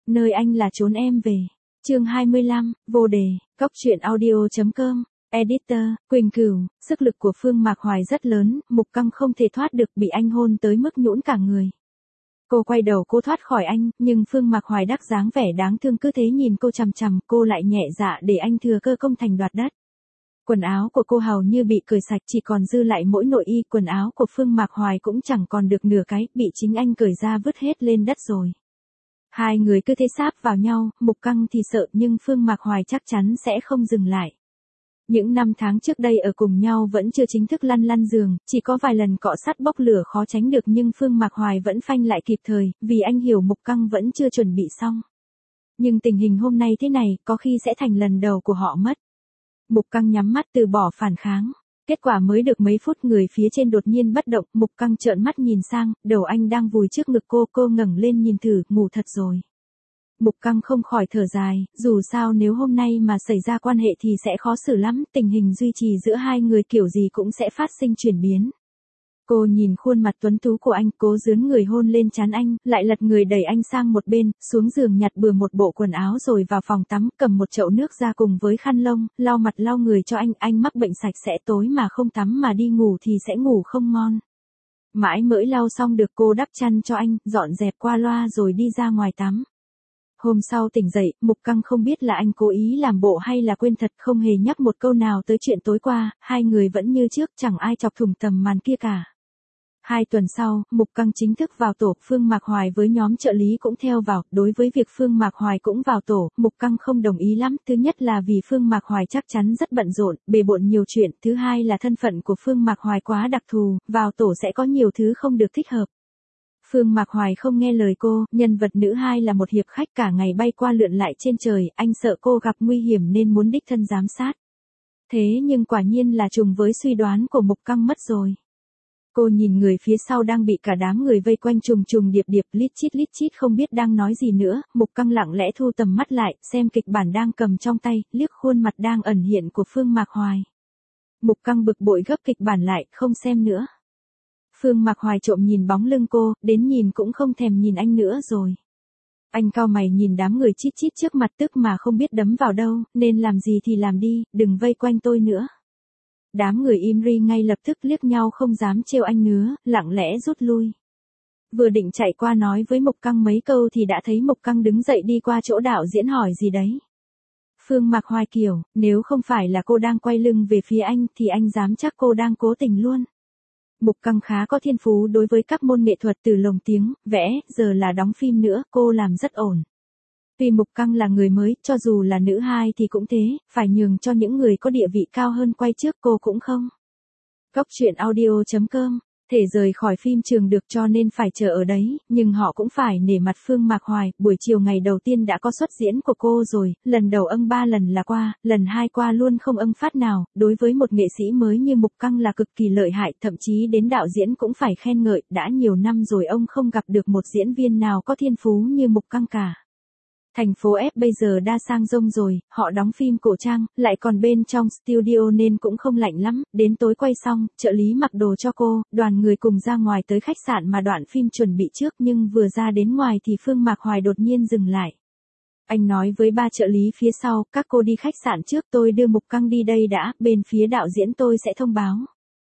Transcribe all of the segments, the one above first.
nơi anh là chốn em về. Chương 25, vô đề, Cóc truyện audio.com. Editor, Quỳnh Cửu, sức lực của Phương Mạc Hoài rất lớn, Mục Căng không thể thoát được, bị anh hôn tới mức nhũn cả người. Cô quay đầu cô thoát khỏi anh, nhưng Phương Mạc Hoài đắc dáng vẻ đáng thương cứ thế nhìn cô chằm chằm, cô lại nhẹ dạ để anh thừa cơ công thành đoạt đất. Quần áo của cô hầu như bị cởi sạch, chỉ còn dư lại mỗi nội y, quần áo của Phương Mạc Hoài cũng chẳng còn được nửa cái, bị chính anh cởi ra vứt hết lên đất rồi. Hai người cứ thế sáp vào nhau, Mục Căng thì sợ nhưng Phương Mạc Hoài chắc chắn sẽ không dừng lại. Những năm tháng trước đây ở cùng nhau vẫn chưa chính thức lăn giường, chỉ có vài lần cọ sắt bốc lửa khó tránh được nhưng Phương Mạc Hoài vẫn phanh lại kịp thời, vì anh hiểu Mục Căng vẫn chưa chuẩn bị xong. Nhưng tình hình hôm nay thế này, có khi sẽ thành lần đầu của họ mất. Mục Căng nhắm mắt từ bỏ phản kháng. Kết quả mới được mấy phút người phía trên đột nhiên bất động, Mục Căng trợn mắt nhìn sang, đầu anh đang vùi trước ngực cô ngẩng lên nhìn thử, ngủ thật rồi. Mục Căng không khỏi thở dài, dù sao nếu hôm nay mà xảy ra quan hệ thì sẽ khó xử lắm, tình hình duy trì giữa hai người kiểu gì cũng sẽ phát sinh chuyển biến. Cô nhìn khuôn mặt tuấn tú của anh, cố dướn người hôn lên trán anh, lại lật người đẩy anh sang một bên, xuống giường nhặt bừa một bộ quần áo rồi vào phòng tắm, cầm một chậu nước ra cùng với khăn lông, lau mặt lau người cho anh mắc bệnh sạch sẽ tối mà không tắm mà đi ngủ thì sẽ ngủ không ngon. Mãi mới lau xong được cô đắp chăn cho anh, dọn dẹp qua loa rồi đi ra ngoài tắm. Hôm sau tỉnh dậy, Mục Căng không biết là anh cố ý làm bộ hay là quên thật, không hề nhắc một câu nào tới chuyện tối qua, hai người vẫn như trước, chẳng ai chọc thủng tầm màn kia cả. 2 tuần sau, Mục Căng chính thức vào tổ, Phương Mạc Hoài với nhóm trợ lý cũng theo vào, đối với việc Phương Mạc Hoài cũng vào tổ, Mục Căng không đồng ý lắm, thứ nhất là vì Phương Mạc Hoài chắc chắn rất bận rộn, bề bộn nhiều chuyện, thứ hai là thân phận của Phương Mạc Hoài quá đặc thù, vào tổ sẽ có nhiều thứ không được thích hợp. Phương Mạc Hoài không nghe lời cô, nhân vật nữ 2 là một hiệp khách cả ngày bay qua lượn lại trên trời, anh sợ cô gặp nguy hiểm nên muốn đích thân giám sát. Thế nhưng quả nhiên là trùng với suy đoán của Mục Căng mất rồi. Cô nhìn người phía sau đang bị cả đám người vây quanh trùng điệp lít chít không biết đang nói gì nữa, Mục Căng lặng lẽ thu tầm mắt lại, xem kịch bản đang cầm trong tay, liếc khuôn mặt đang ẩn hiện của Phương Mạc Hoài. Mục Căng bực bội gấp kịch bản lại, không xem nữa. Phương Mạc Hoài trộm nhìn bóng lưng cô, đến nhìn cũng không thèm nhìn anh nữa rồi. Anh cau mày nhìn đám người chít chít trước mặt tức mà không biết đấm vào đâu, nên làm gì thì làm đi, đừng vây quanh tôi nữa. Đám người im ri ngay lập tức liếc nhau không dám trêu anh nữa, lặng lẽ rút lui. Vừa định chạy qua nói với Mục Căng mấy câu thì đã thấy Mục Căng đứng dậy đi qua chỗ đạo diễn hỏi gì đấy. Phương Mạc Hoài kiểu, nếu không phải là cô đang quay lưng về phía anh thì anh dám chắc cô đang cố tình luôn. Mục Căng khá có thiên phú đối với các môn nghệ thuật từ lồng tiếng, vẽ, giờ là đóng phim nữa, cô làm rất ổn. Tuy Mục Căng là người mới, cho dù là nữ 2 thì cũng thế, phải nhường cho những người có địa vị cao hơn quay trước cô cũng không. Cóc truyện audio.com, thể rời khỏi phim trường được cho nên phải chờ ở đấy, nhưng họ cũng phải nể mặt Phương Mạc Hoài, buổi chiều ngày đầu tiên đã có xuất diễn của cô rồi, lần đầu 3 lần là qua, lần 2 qua luôn không phát nào, đối với một nghệ sĩ mới như Mục Căng là cực kỳ lợi hại, thậm chí đến đạo diễn cũng phải khen ngợi, đã nhiều năm rồi ông không gặp được một diễn viên nào có thiên phú như Mục Căng cả. Thành phố F bây giờ đa sang rông rồi, họ đóng phim cổ trang, lại còn bên trong studio nên cũng không lạnh lắm, đến tối quay xong, trợ lý mặc đồ cho cô, đoàn người cùng ra ngoài tới khách sạn mà đoạn phim chuẩn bị trước nhưng vừa ra đến ngoài thì Phương Mạc Hoài đột nhiên dừng lại. Anh nói với 3 trợ lý phía sau, các cô đi khách sạn trước tôi đưa Mục Căng đi đây đã, bên phía đạo diễn tôi sẽ thông báo.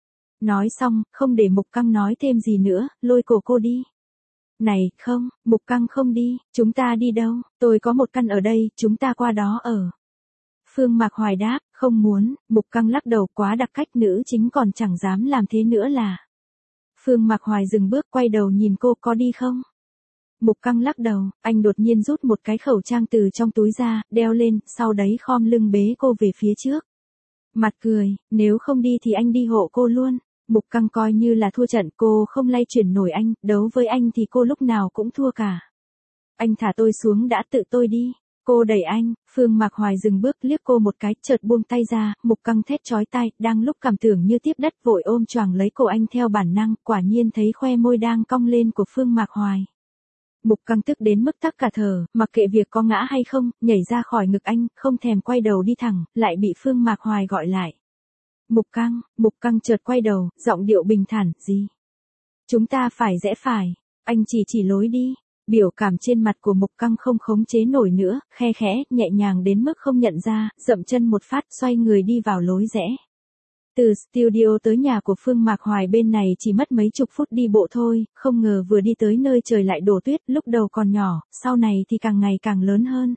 Nói xong, không để Mục Căng nói thêm gì nữa, lôi cổ cô đi. Này, không, Mục Căng không đi, chúng ta đi đâu, tôi có một căn ở đây, chúng ta qua đó ở. Phương Mạc Hoài đáp, không muốn, Mục Căng lắc đầu quá đặc cách nữ chính còn chẳng dám làm thế nữa là. Phương Mạc Hoài dừng bước quay đầu nhìn cô có đi không? Mục Căng lắc đầu, anh đột nhiên rút một cái khẩu trang từ trong túi ra, đeo lên, sau đấy khom lưng bế cô về phía trước. Mặt cười, nếu không đi thì anh đi hộ cô luôn. Mục Căng coi như là thua trận, cô không lay chuyển nổi anh, đấu với anh thì cô lúc nào cũng thua cả. Anh thả tôi xuống đã, tự tôi đi. Cô đẩy anh, Phương Mạc Hoài dừng bước liếc cô một cái, chợt buông tay ra, Mục Căng thét chói tai, đang lúc cảm tưởng như tiếp đất vội ôm choàng lấy cổ anh theo bản năng, quả nhiên thấy khoe môi đang cong lên của Phương Mạc Hoài. Mục Căng tức đến mức tắc cả thở, mặc kệ việc có ngã hay không, nhảy ra khỏi ngực anh, không thèm quay đầu đi thẳng, lại bị Phương Mạc Hoài gọi lại. Mục Căng chợt quay đầu, giọng điệu bình thản, gì? Chúng ta phải rẽ phải, anh chỉ lối đi. Biểu cảm trên mặt của Mục Căng không khống chế nổi nữa, khe khẽ, nhẹ nhàng đến mức không nhận ra, dậm chân một phát, xoay người đi vào lối rẽ. Từ studio tới nhà của Phương Mạc Hoài bên này chỉ mất mấy chục phút đi bộ thôi, không ngờ vừa đi tới nơi trời lại đổ tuyết, lúc đầu còn nhỏ, sau này thì càng ngày càng lớn hơn.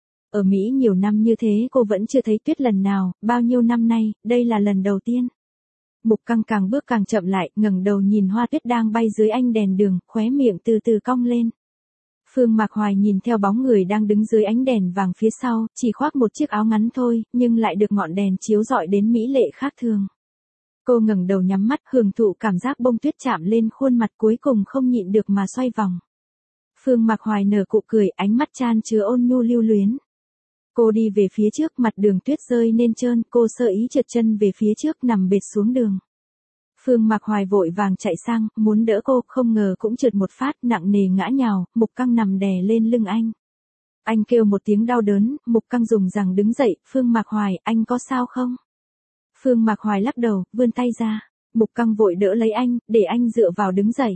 Ở Mỹ nhiều năm như thế cô vẫn chưa thấy tuyết lần nào, bao nhiêu năm nay, đây là lần đầu tiên. Mục Căng càng bước càng chậm lại, ngẩng đầu nhìn hoa tuyết đang bay dưới ánh đèn đường, khóe miệng từ từ cong lên. Phương Mạc Hoài nhìn theo bóng người đang đứng dưới ánh đèn vàng phía sau, chỉ khoác một chiếc áo ngắn thôi, nhưng lại được ngọn đèn chiếu rọi đến mỹ lệ khác thường. Cô ngẩng đầu nhắm mắt, hưởng thụ cảm giác bông tuyết chạm lên khuôn mặt, cuối cùng không nhịn được mà xoay vòng. Phương Mạc Hoài nở nụ cười, ánh mắt chan chứa ôn nhu lưu luyến. Cô đi về phía trước, mặt đường tuyết rơi nên trơn, cô sơ ý trượt chân về phía trước, nằm bệt xuống đường. Phương Mạc Hoài vội vàng chạy sang, muốn đỡ cô, không ngờ cũng trượt một phát, nặng nề ngã nhào, Mục Căng nằm đè lên lưng anh. Anh kêu một tiếng đau đớn, Mục Căng dùng rằng đứng dậy, Phương Mạc Hoài, anh có sao không? Phương Mạc Hoài lắc đầu, vươn tay ra. Mục Căng vội đỡ lấy anh, để anh dựa vào đứng dậy.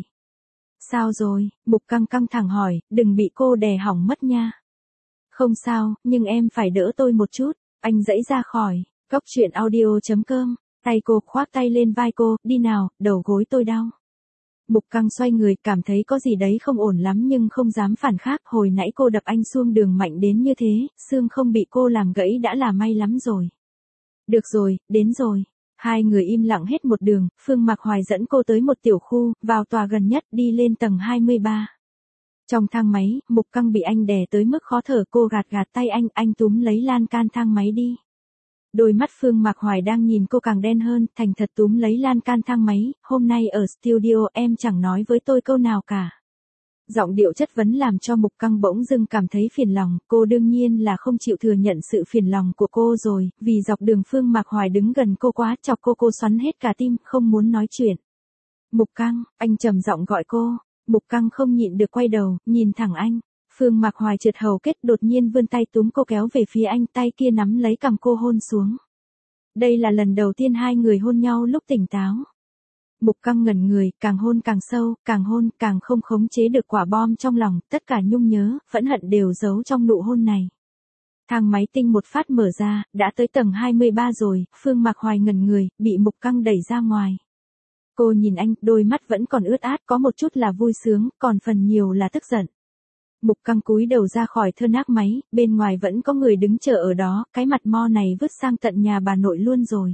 Sao rồi? Mục Căng căng thẳng hỏi, đừng bị cô đè hỏng mất nha. Không sao, nhưng em phải đỡ tôi một chút. Anh giãy ra khỏi. Cóc truyện audio.com. Tay cô khoác tay lên vai cô, đi nào, đầu gối tôi đau. Mục Căng xoay người, cảm thấy có gì đấy không ổn lắm nhưng không dám phản khác, hồi nãy cô đập anh xuông đường mạnh đến như thế, xương không bị cô làm gãy đã là may lắm rồi. Được rồi, đến rồi. Hai người im lặng hết một đường, Phương Mạc Hoài dẫn cô tới một tiểu khu, vào tòa gần nhất, đi lên tầng 23. Trong thang máy, Mục Căng bị anh đè tới mức khó thở, cô gạt gạt tay anh túm lấy lan can thang máy đi. Đôi mắt Phương Mạc Hoài đang nhìn cô càng đen hơn, thành thật túm lấy lan can thang máy, hôm nay ở studio em chẳng nói với tôi câu nào cả. Giọng điệu chất vấn làm cho Mục Căng bỗng dưng cảm thấy phiền lòng, cô đương nhiên là không chịu thừa nhận sự phiền lòng của cô rồi, vì dọc đường Phương Mạc Hoài đứng gần cô quá, chọc cô xoắn hết cả tim, không muốn nói chuyện. Mục Căng, anh trầm giọng gọi cô. Mục Căng không nhịn được quay đầu, nhìn thẳng anh. Phương Mạc Hoài trượt hầu kết, đột nhiên vươn tay túm cô kéo về phía anh, tay kia nắm lấy cằm cô hôn xuống. Đây là lần đầu tiên hai người hôn nhau lúc tỉnh táo. Mục Căng ngẩn người, càng hôn càng sâu, càng hôn càng không khống chế được quả bom trong lòng, tất cả nhung nhớ, phẫn hận đều giấu trong nụ hôn này. Thang máy tinh một phát mở ra, đã tới tầng 23 rồi, Phương Mạc Hoài ngẩn người, bị Mục Căng đẩy ra ngoài. Cô nhìn anh, đôi mắt vẫn còn ướt át, có một chút là vui sướng, còn phần nhiều là tức giận. Mục Căng cúi đầu ra khỏi thơ nác máy, bên ngoài vẫn có người đứng chờ ở đó, cái mặt mo này vứt sang tận nhà bà nội luôn rồi.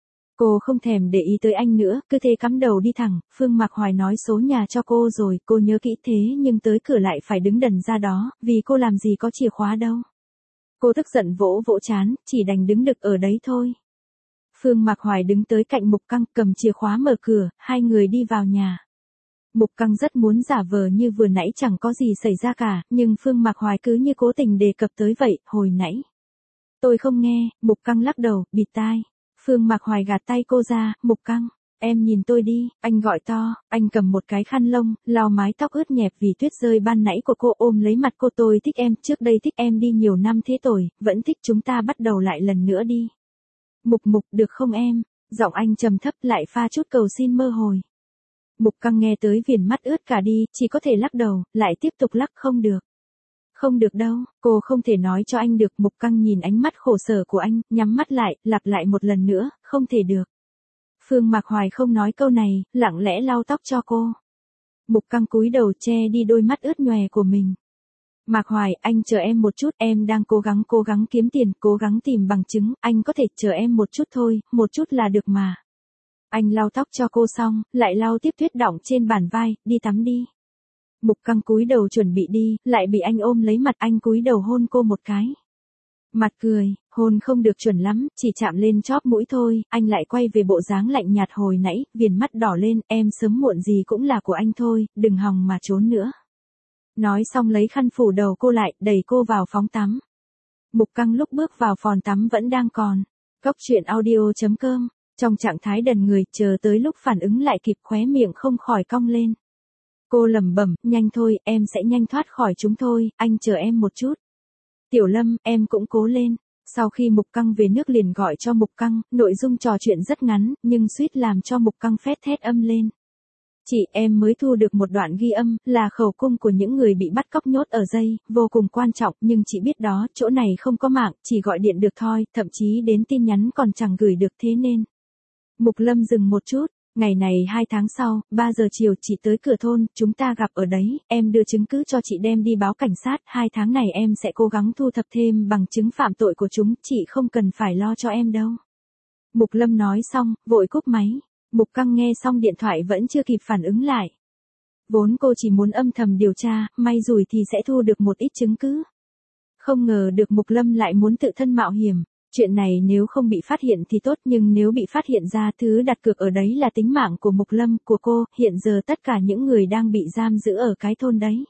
Cô không thèm để ý tới anh nữa, cứ thế cắm đầu đi thẳng, Phương Mạc Hoài nói số nhà cho cô rồi, cô nhớ kỹ thế nhưng tới cửa lại phải đứng đần ra đó, vì cô làm gì có chìa khóa đâu. Cô tức giận vỗ vỗ trán, chỉ đành đứng đực ở đấy thôi. Phương Mạc Hoài đứng tới cạnh Mục Căng, cầm chìa khóa mở cửa, hai người đi vào nhà. Mục Căng rất muốn giả vờ như vừa nãy chẳng có gì xảy ra cả, nhưng Phương Mạc Hoài cứ như cố tình đề cập tới vậy, hồi nãy. Tôi không nghe, Mục Căng lắc đầu, bịt tai. Phương Mạc Hoài gạt tay cô ra, Mục Căng, em nhìn tôi đi, anh gọi to, anh cầm một cái khăn lông, lau mái tóc ướt nhẹp vì tuyết rơi ban nãy của cô, ôm lấy mặt cô, tôi thích em, trước đây thích em đi nhiều năm thế rồi, vẫn thích, chúng ta bắt đầu lại lần nữa đi. Mục, được không em? Giọng anh trầm thấp lại pha chút cầu xin mơ hồi. Mục Căng nghe tới viền mắt ướt cả đi, chỉ có thể lắc đầu, lại tiếp tục lắc, không được. Không được đâu, cô không thể nói cho anh được. Mục Căng nhìn ánh mắt khổ sở của anh, nhắm mắt lại, lặp lại một lần nữa, không thể được. Phương Mạc Hoài không nói câu này, lặng lẽ lau tóc cho cô. Mục Căng cúi đầu che đi đôi mắt ướt nhòe của mình. Mạc Hoài, anh chờ em một chút, em đang cố gắng kiếm tiền, cố gắng tìm bằng chứng, anh có thể chờ em một chút thôi, một chút là được mà. Anh lau tóc cho cô xong, lại lau tiếp tuyết đọng trên bàn vai, đi tắm đi. Mục Căng cúi đầu chuẩn bị đi, lại bị anh ôm lấy mặt, anh cúi đầu hôn cô một cái. Mặt cười, hôn không được chuẩn lắm, chỉ chạm lên chóp mũi thôi, anh lại quay về bộ dáng lạnh nhạt hồi nãy, viền mắt đỏ lên, em sớm muộn gì cũng là của anh thôi, đừng hòng mà trốn nữa. Nói xong lấy khăn phủ đầu cô lại, đẩy cô vào phóng tắm. Mục Căng lúc bước vào phòng tắm vẫn đang còn. Cóc truyện audio.com, trong trạng thái đần người, chờ tới lúc phản ứng lại kịp, khóe miệng không khỏi cong lên. Cô lẩm bẩm, nhanh thôi, em sẽ nhanh thoát khỏi chúng thôi, anh chờ em một chút. Tiểu Lâm, em cũng cố lên. Sau khi Mục Căng về nước liền gọi cho Mục Căng, nội dung trò chuyện rất ngắn, nhưng suýt làm cho Mục Căng phét thét âm lên. Chị, em mới thu được một đoạn ghi âm, là khẩu cung của những người bị bắt cóc nhốt ở dây, vô cùng quan trọng, nhưng chị biết đó, chỗ này không có mạng, chỉ gọi điện được thôi, thậm chí đến tin nhắn còn chẳng gửi được thế nên. Mục Lâm dừng một chút, ngày này 2 tháng sau, 3 giờ chiều chị tới cửa thôn, chúng ta gặp ở đấy, em đưa chứng cứ cho chị đem đi báo cảnh sát, 2 tháng này em sẽ cố gắng thu thập thêm bằng chứng phạm tội của chúng, chị không cần phải lo cho em đâu. Mục Lâm nói xong, vội cúp máy. Mục Căng nghe xong điện thoại vẫn chưa kịp phản ứng lại. Vốn cô chỉ muốn âm thầm điều tra, may rủi thì sẽ thu được một ít chứng cứ. Không ngờ được Mục Lâm lại muốn tự thân mạo hiểm. Chuyện này nếu không bị phát hiện thì tốt, nhưng nếu bị phát hiện ra, thứ đặt cược ở đấy là tính mạng của Mục Lâm, của cô, hiện giờ tất cả những người đang bị giam giữ ở cái thôn đấy.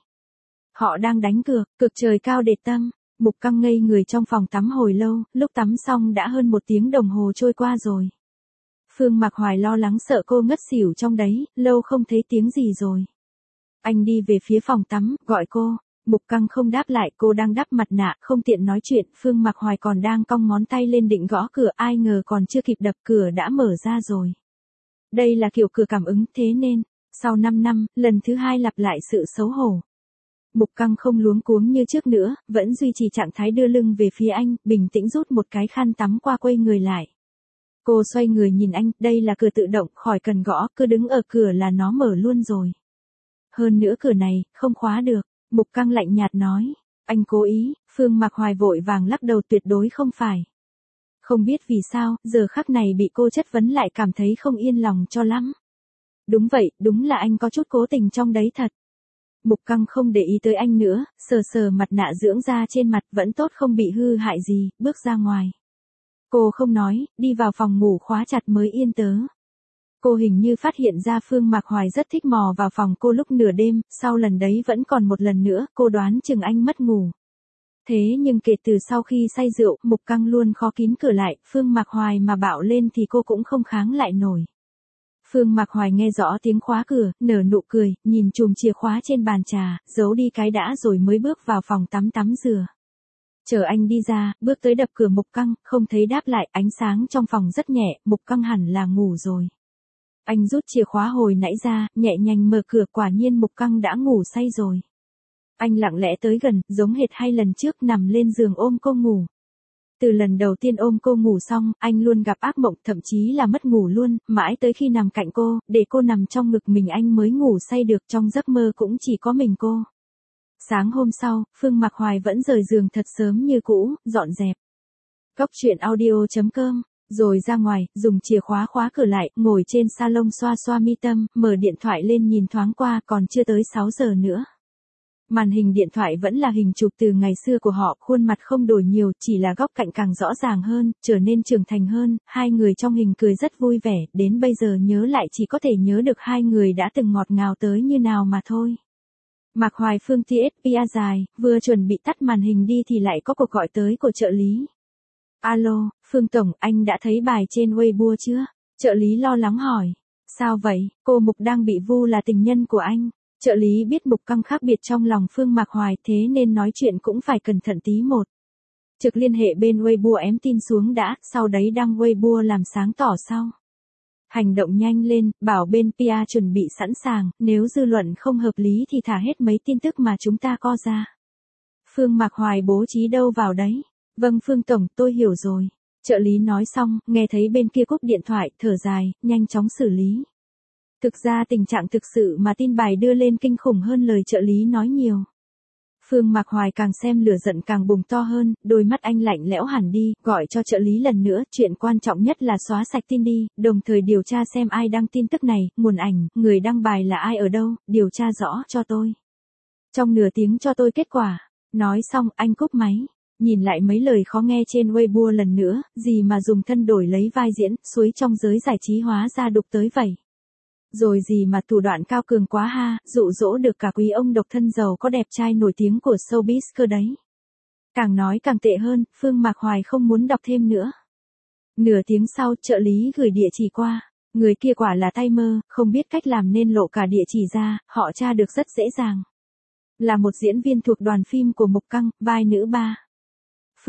Họ đang đánh cược, cực trời cao để tâm. Mục Căng ngây người trong phòng tắm hồi lâu, lúc tắm xong đã hơn 1 tiếng đồng hồ trôi qua rồi. Phương Mạc Hoài lo lắng sợ cô ngất xỉu trong đấy, lâu không thấy tiếng gì rồi. Anh đi về phía phòng tắm, gọi cô. Mục Căng không đáp lại, cô đang đắp mặt nạ, không tiện nói chuyện. Phương Mạc Hoài còn đang cong ngón tay lên định gõ cửa, ai ngờ còn chưa kịp đập cửa đã mở ra rồi. Đây là kiểu cửa cảm ứng, thế nên, sau 5 năm, lần thứ 2 lặp lại sự xấu hổ. Mục Căng không luống cuống như trước nữa, vẫn duy trì trạng thái đưa lưng về phía anh, bình tĩnh rút một cái khăn tắm qua quay người lại. Cô xoay người nhìn anh, đây là cửa tự động, khỏi cần gõ, cứ đứng ở cửa là nó mở luôn rồi. Hơn nữa cửa này, không khóa được. Mục Căng lạnh nhạt nói. Anh cố ý. Phương Mạc Hoài vội vàng lắc đầu, tuyệt đối không phải. Không biết vì sao, giờ khắc này bị cô chất vấn lại cảm thấy không yên lòng cho lắm. Đúng vậy, đúng là anh có chút cố tình trong đấy thật. Mục Căng không để ý tới anh nữa, sờ sờ mặt nạ dưỡng da trên mặt, vẫn tốt không bị hư hại gì, bước ra ngoài. Cô không nói, đi vào phòng ngủ khóa chặt mới yên tớ. Cô hình như phát hiện ra Phương Mạc Hoài rất thích mò vào phòng cô lúc nửa đêm, sau lần đấy vẫn còn một lần nữa, cô đoán chừng anh mất ngủ. Thế nhưng kể từ sau khi say rượu, Mục Căng luôn khó kín cửa lại, Phương Mạc Hoài mà bạo lên thì cô cũng không kháng lại nổi. Phương Mạc Hoài nghe rõ tiếng khóa cửa, nở nụ cười, nhìn chùm chìa khóa trên bàn trà, giấu đi cái đã rồi mới bước vào phòng tắm rửa. Chờ anh đi ra, bước tới đập cửa Mục Căng, không thấy đáp lại, ánh sáng trong phòng rất nhẹ, Mục Căng hẳn là ngủ rồi. Anh rút chìa khóa hồi nãy ra, nhẹ nhàng mở cửa, quả nhiên Mục Căng đã ngủ say rồi. Anh lặng lẽ tới gần, giống hệt hai lần trước, nằm lên giường ôm cô ngủ. Từ lần đầu tiên ôm cô ngủ xong, anh luôn gặp ác mộng, thậm chí là mất ngủ luôn, mãi tới khi nằm cạnh cô, để cô nằm trong ngực mình anh mới ngủ say được, trong giấc mơ cũng chỉ có mình cô. Sáng hôm sau, Phương Mạc Hoài vẫn rời giường thật sớm như cũ, dọn dẹp. Cốc truyện audio.com, rồi ra ngoài, dùng chìa khóa khóa cửa lại, ngồi trên salon xoa xoa mi tâm, mở điện thoại lên nhìn thoáng qua, còn chưa tới 6 giờ nữa. Màn hình điện thoại vẫn là hình chụp từ ngày xưa của họ, khuôn mặt không đổi nhiều, chỉ là góc cạnh càng rõ ràng hơn, trở nên trưởng thành hơn, hai người trong hình cười rất vui vẻ, đến bây giờ nhớ lại chỉ có thể nhớ được hai người đã từng ngọt ngào tới như nào mà thôi. Mạc Hoài Phương TSPA dài, vừa chuẩn bị tắt màn hình đi thì lại có cuộc gọi tới của trợ lý. Alo, Phương Tổng, anh đã thấy bài trên Weibo chưa? Trợ lý lo lắng hỏi. Sao vậy, cô Mục đang bị vu là tình nhân của anh. Trợ lý biết Mục Căng khác biệt trong lòng Phương Mạc Hoài, thế nên nói chuyện cũng phải cẩn thận tí một. Trực liên hệ bên Weibo ém tin xuống đã, sau đấy đăng Weibo làm sáng tỏ sau. Hành động nhanh lên, bảo bên PR chuẩn bị sẵn sàng, nếu dư luận không hợp lý thì thả hết mấy tin tức mà chúng ta co ra. Phương Mạc Hoài bố trí đâu vào đấy. Vâng Phương Tổng, tôi hiểu rồi. Trợ lý nói xong, nghe thấy bên kia cúp điện thoại, thở dài, nhanh chóng xử lý. Thực ra tình trạng thực sự mà tin bài đưa lên kinh khủng hơn lời trợ lý nói nhiều. Phương Mạc Hoài càng xem lửa giận càng bùng to hơn, đôi mắt anh lạnh lẽo hẳn đi, gọi cho trợ lý lần nữa, chuyện quan trọng nhất là xóa sạch tin đi, đồng thời điều tra xem ai đăng tin tức này, nguồn ảnh, người đăng bài là ai ở đâu, điều tra rõ cho tôi. Trong nửa tiếng cho tôi kết quả. Nói xong, anh cúp máy. Nhìn lại mấy lời khó nghe trên Weibo lần nữa, gì mà dùng thân đổi lấy vai diễn, suối trong giới giải trí hóa ra đục tới vậy. Rồi gì mà thủ đoạn cao cường quá ha, dụ dỗ được cả quý ông độc thân giàu có đẹp trai nổi tiếng của showbiz cơ đấy. Càng nói càng tệ hơn, Phương Mạc Hoài không muốn đọc thêm nữa. Nửa tiếng sau, trợ lý gửi địa chỉ qua. Người kia quả là tay mơ, không biết cách làm nên lộ cả địa chỉ ra, họ tra được rất dễ dàng. Là một diễn viên thuộc đoàn phim của Mục Căng, vai nữ 3.